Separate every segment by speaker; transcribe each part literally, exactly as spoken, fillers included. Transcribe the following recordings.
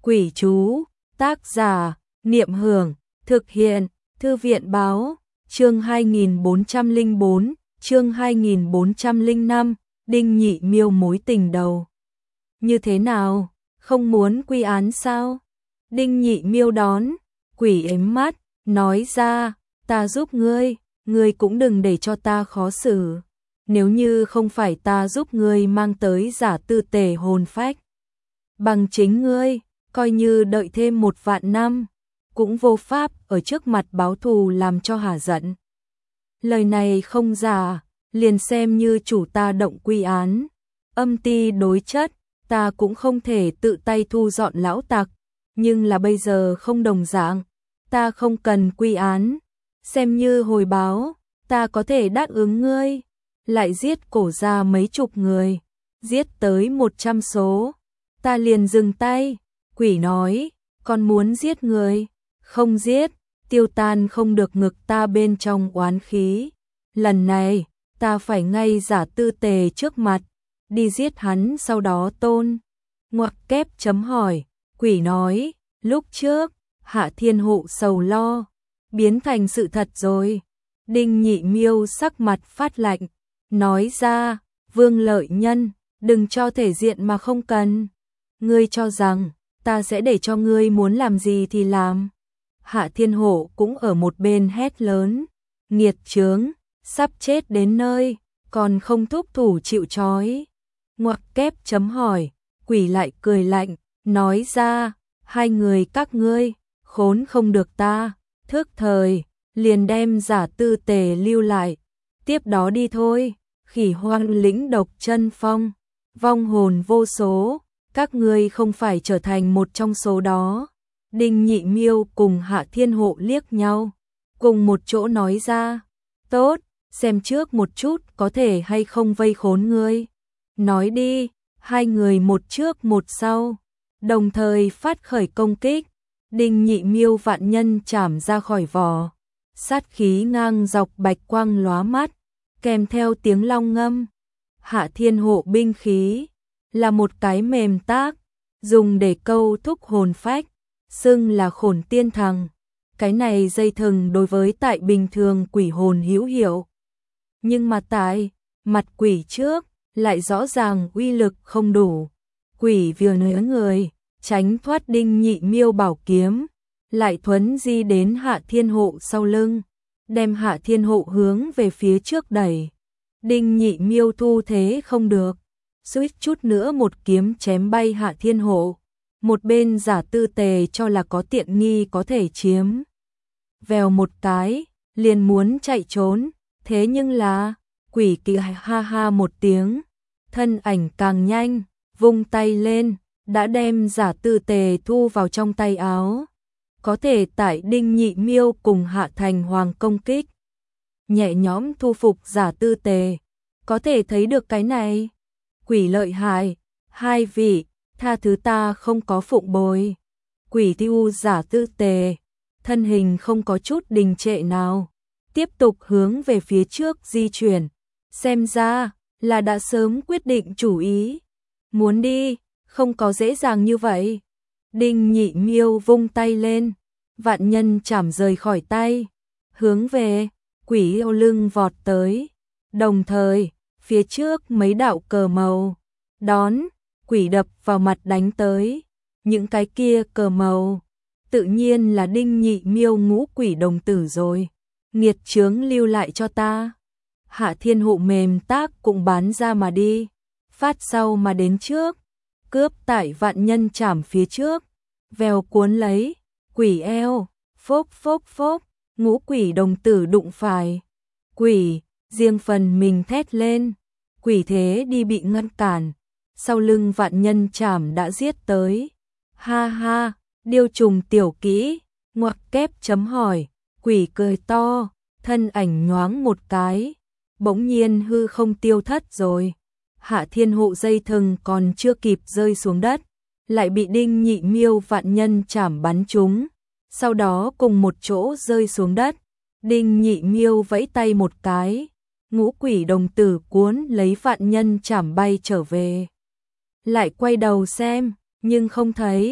Speaker 1: Quỷ chú, tác giả, Niệm Hưởng, thực hiện, Thư viện báo, chương hai nghìn bốn trăm lẻ bốn, chương hai nghìn bốn trăm lẻ năm, Đinh Nhị Miêu mối tình đầu. Như thế nào, không muốn quy án sao? Đinh Nhị Miêu đón, quỷ ếm mắt, nói ra, ta giúp ngươi, ngươi cũng đừng để cho ta khó xử. Nếu như không phải ta giúp ngươi mang tới giả tư tề hồn phách, bằng chính ngươi, coi như đợi thêm một vạn năm, cũng vô pháp ở trước mặt báo thù làm cho hả giận. Lời này không giả, liền xem như chủ ta động quy án. Âm ti đối chất, ta cũng không thể tự tay thu dọn lão tặc, nhưng là bây giờ không đồng dạng, ta không cần quy án, xem như hồi báo, ta có thể đáp ứng ngươi, lại giết cổ ra mấy chục người, giết tới một trăm số, ta liền dừng tay. Quỷ nói, con muốn giết người, không giết, tiêu tan không được ngực ta bên trong oán khí. Lần này, ta phải ngay giả tư tề trước mặt, đi giết hắn sau đó tôn. Ngoặc kép chấm hỏi, quỷ nói, lúc trước, Hạ Thiên Hộ sầu lo, biến thành sự thật rồi. Đinh Nhị Miêu sắc mặt phát lạnh, nói ra, Vương Lợi Nhân, đừng cho thể diện mà không cần. Ngươi cho rằng, ta sẽ để cho ngươi muốn làm gì thì làm. Hạ Thiên Hộ cũng ở một bên hét lớn, nghiệt chướng, sắp chết đến nơi, còn không thúc thủ chịu trói. Ngoặc kép chấm hỏi, quỷ lại cười lạnh, nói ra, hai người các ngươi, khốn không được ta, thức thời, liền đem giả tư tề lưu lại, tiếp đó đi thôi. Khỉ hoang lĩnh độc chân phong, vong hồn vô số, các ngươi không phải trở thành một trong số đó. Đinh Nhị Miêu cùng Hạ Thiên Hộ liếc nhau, cùng một chỗ nói ra, tốt, xem trước một chút có thể hay không vây khốn ngươi. Nói đi, hai người một trước một sau, đồng thời phát khởi công kích. Đinh Nhị Miêu vạn nhân chảm ra khỏi vỏ, sát khí ngang dọc bạch quang lóa mắt, kèm theo tiếng long ngâm. Hạ Thiên Hộ binh khí là một cái mềm tác, dùng để câu thúc hồn phách, xưng là Khổn Tiên Thằng. Cái này dây thừng đối với tại bình thường quỷ hồn hữu hiệu, nhưng mà tại mặt quỷ trước lại rõ ràng uy lực không đủ. Quỷ vừa nửa người tránh thoát Đinh Nhị Miêu bảo kiếm, lại thuấn di đến Hạ Thiên Hộ sau lưng, đem Hạ Thiên Hộ hướng về phía trước đẩy. Đinh Nhị Miêu thu thế không được, suýt chút nữa một kiếm chém bay Hạ Thiên Hộ. Một bên giả tư tề cho là có tiện nghi có thể chiếm, vèo một cái, liền muốn chạy trốn, thế nhưng là, quỷ kỳ ha ha một tiếng, thân ảnh càng nhanh, vung tay lên, đã đem giả tư tề thu vào trong tay áo. Có thể tại Đinh Nhị Miêu cùng Hạ Thành Hoàng công kích, nhẹ nhõm thu phục giả tư tề, có thể thấy được cái này. Quỷ lợi hại, hai vị, tha thứ ta không có phụng bồi. Quỷ tiêu giả tư tề, thân hình không có chút đình trệ nào, tiếp tục hướng về phía trước di chuyển, xem ra là đã sớm quyết định chủ ý. Muốn đi, không có dễ dàng như vậy. Đinh Nhị Miêu vung tay lên, vạn nhân chảm rời khỏi tay, hướng về quỷ yêu lưng vọt tới. Đồng thời, phía trước mấy đạo cờ màu, đón, quỷ đập vào mặt đánh tới. Những cái kia cờ màu, tự nhiên là Đinh Nhị Miêu ngũ quỷ đồng tử rồi. Nghiệt chướng lưu lại cho ta. Hạ Thiên Hộ mềm tác cũng bán ra mà đi, phát sau mà đến trước, cướp tại vạn nhân chảm phía trước, vèo cuốn lấy, quỷ eo, phốc phốc phốc, ngũ quỷ đồng tử đụng phải. Quỷ, riêng phần mình thét lên, quỷ thế đi bị ngăn cản, sau lưng vạn nhân chảm đã giết tới. Ha ha, điêu trùng tiểu kỹ, ngoặc kép chấm hỏi, quỷ cười to, thân ảnh nhoáng một cái, bỗng nhiên hư không tiêu thất rồi. Hạ Thiên Hộ dây thừng còn chưa kịp rơi xuống đất, lại bị Đinh Nhị Miêu vạn nhân chảm bắn trúng, sau đó cùng một chỗ rơi xuống đất. Đinh Nhị Miêu vẫy tay một cái, ngũ quỷ đồng tử cuốn lấy vạn nhân chảm bay trở về. Lại quay đầu xem, nhưng không thấy,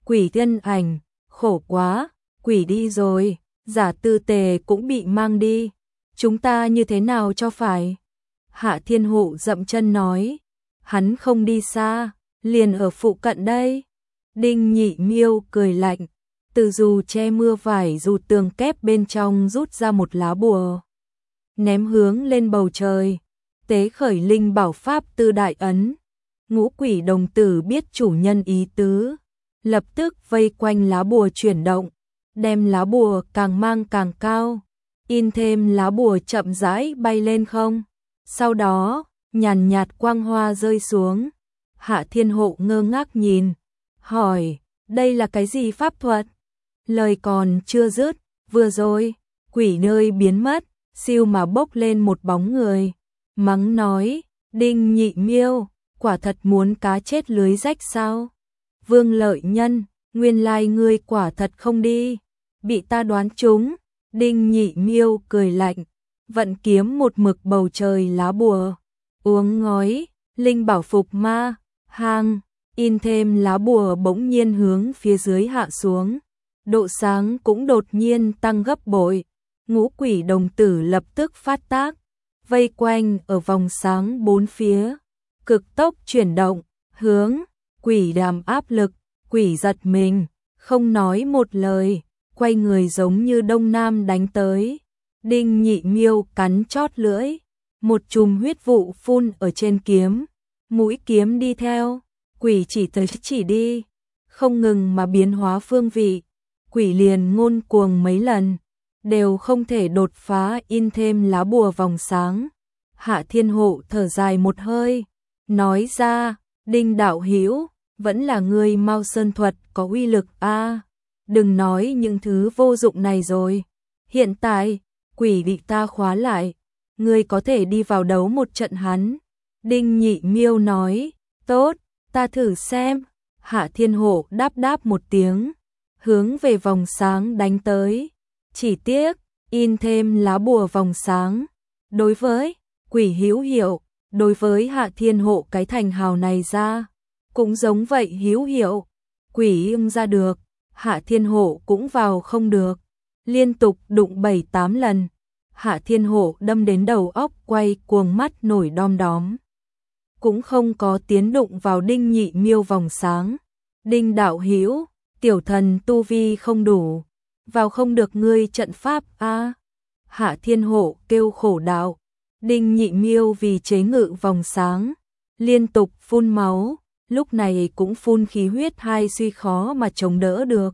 Speaker 1: Quỷ thân ảnh, khổ quá, quỷ đi rồi, Giả Tư Tề cũng bị mang đi. Chúng ta như thế nào cho phải? Hạ Thiên Hộ dậm chân nói, hắn không đi xa, liền ở phụ cận đây. Đinh Nhị Miêu cười lạnh, từ dù che mưa vải dù tường kép bên trong rút ra một lá bùa, ném hướng lên bầu trời, tế khởi linh bảo pháp tư đại ấn. Ngũ quỷ đồng tử biết chủ nhân ý tứ, lập tức vây quanh lá bùa chuyển động, đem lá bùa càng mang càng cao, in thêm lá bùa chậm rãi bay lên không. Sau đó, nhàn nhạt quang hoa rơi xuống. Hạ Thiên Hộ ngơ ngác nhìn, hỏi, đây là cái gì pháp thuật? Lời còn chưa dứt, vừa rồi, quỷ nơi biến mất, siêu mà bốc lên một bóng người, mắng nói, Đinh Nhị Miêu, quả thật muốn cá chết lưới rách sao? Vương Lợi Nhân, nguyên lai ngươi quả thật không đi, bị ta đoán trúng. Đinh Nhị Miêu cười lạnh, vận kiếm một mực bầu trời lá bùa, uống ngói, linh bảo phục ma, hang, in thêm lá bùa bỗng nhiên hướng phía dưới hạ xuống, độ sáng cũng đột nhiên tăng gấp bội. Ngũ quỷ đồng tử lập tức phát tác, vây quanh ở vòng sáng bốn phía, cực tốc chuyển động, hướng quỷ đàm áp lực. Quỷ giật mình, không nói một lời, quay người giống như đông nam đánh tới. Đinh Nhị Miêu cắn chót lưỡi, một chùm huyết vụ phun ở trên kiếm, mũi kiếm đi theo, quỷ chỉ tới chỉ đi, không ngừng mà biến hóa phương vị. Quỷ liền ngôn cuồng mấy lần, đều không thể đột phá in thêm lá bùa vòng sáng. Hạ Thiên Hộ thở dài một hơi, nói ra, Đinh đạo hữu, vẫn là ngươi Mao Sơn thuật có uy lực a. Đừng nói những thứ vô dụng này rồi. Hiện tại, quỷ bị ta khóa lại, ngươi có thể đi vào đấu một trận hắn. Đinh Nhị Miêu nói, tốt, ta thử xem. Hạ Thiên Hộ đáp đáp một tiếng, hướng về vòng sáng đánh tới. Chỉ tiếc, in thêm lá bùa vòng sáng. Đối với quỷ hữu hiệu, đối với Hạ Thiên Hộ cái thành hào này ra, cũng giống vậy hữu hiệu. Quỷ im ra được, Hạ Thiên Hộ cũng vào không được, liên tục đụng bảy tám lần. Hạ Thiên Hộ đâm đến đầu óc quay cuồng, mắt nổi đom đóm, cũng không có tiến đụng vào Đinh Nhị Miêu vòng sáng. Đinh đạo hữu, tiểu thần tu vi không đủ, vào không được ngươi trận pháp a. À. Hạ Thiên Hộ kêu khổ đạo. Đinh Nhị Miêu vì chế ngự vòng sáng, liên tục phun máu, lúc này cũng phun khí huyết, hai suy khó mà chống đỡ được.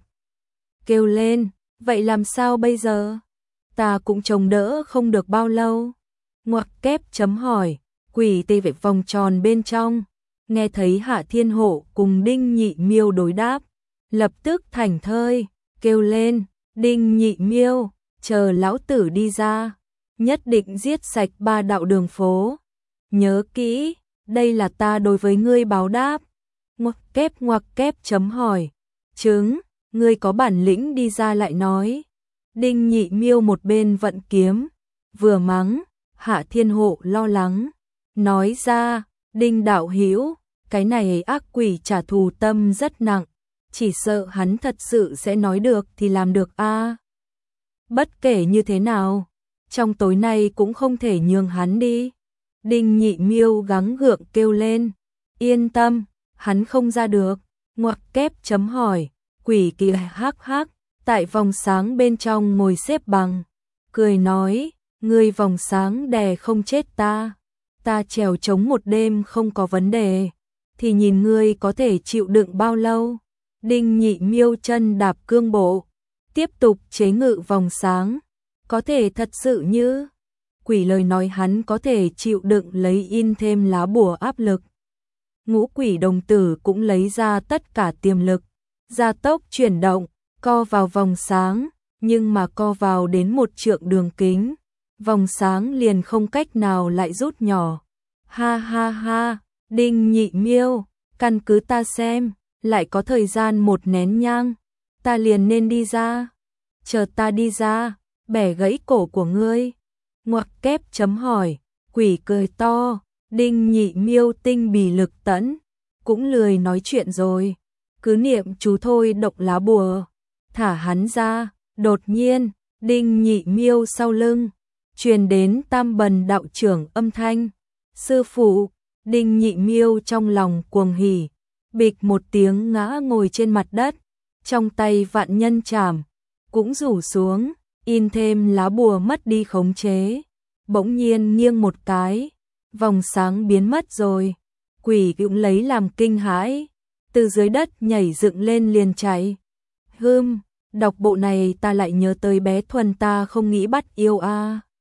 Speaker 1: Kêu lên, vậy làm sao bây giờ? Ta cũng chống đỡ không được bao lâu. Ngoặc kép chấm hỏi, quỷ tê vệ vòng tròn bên trong, nghe thấy Hạ Thiên Hộ cùng Đinh Nhị Miêu đối đáp, lập tức thảnh thơi, kêu lên, Đinh Nhị Miêu, chờ lão tử đi ra, nhất định giết sạch ba đạo đường phố. Nhớ kỹ, đây là ta đối với ngươi báo đáp. Ngoặc kép ngoặc kép chấm hỏi, chứng, ngươi có bản lĩnh đi ra lại nói. Đinh Nhị Miêu một bên vận kiếm, vừa mắng. Hạ Thiên Hộ lo lắng, nói ra, Đinh đạo hữu, cái này ác quỷ trả thù tâm rất nặng, chỉ sợ hắn thật sự sẽ nói được thì làm được a. À. Bất kể như thế nào, trong tối nay cũng không thể nhường hắn đi. Đinh Nhị Miêu gắng gượng kêu lên, yên tâm, hắn không ra được. Ngoặc kép chấm hỏi, quỷ kỳ hắc hắc, tại vòng sáng bên trong ngồi xếp bằng, cười nói, ngươi vòng sáng đè không chết ta, ta trèo chống một đêm không có vấn đề, thì nhìn ngươi có thể chịu đựng bao lâu. Đinh Nhị Miêu chân đạp cương bộ, tiếp tục chế ngự vòng sáng, có thể thật sự như quỷ lời nói hắn có thể chịu đựng lấy in thêm lá bùa áp lực. Ngũ quỷ đồng tử cũng lấy ra tất cả tiềm lực, gia tốc chuyển động, co vào vòng sáng, nhưng mà co vào đến một trượng đường kính, vòng sáng liền không cách nào lại rút nhỏ. Ha ha ha, Đinh Nhị Miêu, căn cứ ta xem, lại có thời gian một nén nhang, ta liền nên đi ra. Chờ ta đi ra, bẻ gãy cổ của ngươi. Ngoặc kép chấm hỏi, quỷ cười to. Đinh Nhị Miêu tinh bì lực tẫn, cũng lười nói chuyện rồi, cứ niệm chú thôi động lá bùa, thả hắn ra. Đột nhiên, Đinh Nhị Miêu sau lưng truyền đến Tam Bần đạo trưởng âm thanh. Sư phụ, Đinh Nhị Miêu trong lòng cuồng hỉ, bịch một tiếng ngã ngồi trên mặt đất, trong tay vạn nhân chảm cũng rủ xuống, in thêm lá bùa mất đi khống chế. Bỗng nhiên nghiêng một cái, vòng sáng biến mất rồi. Quỷ cũng lấy làm kinh hãi, từ dưới đất nhảy dựng lên liền chạy. Hưm, đọc bộ này ta lại nhớ tới bé Thuần ta không nghĩ bắt yêu a. À.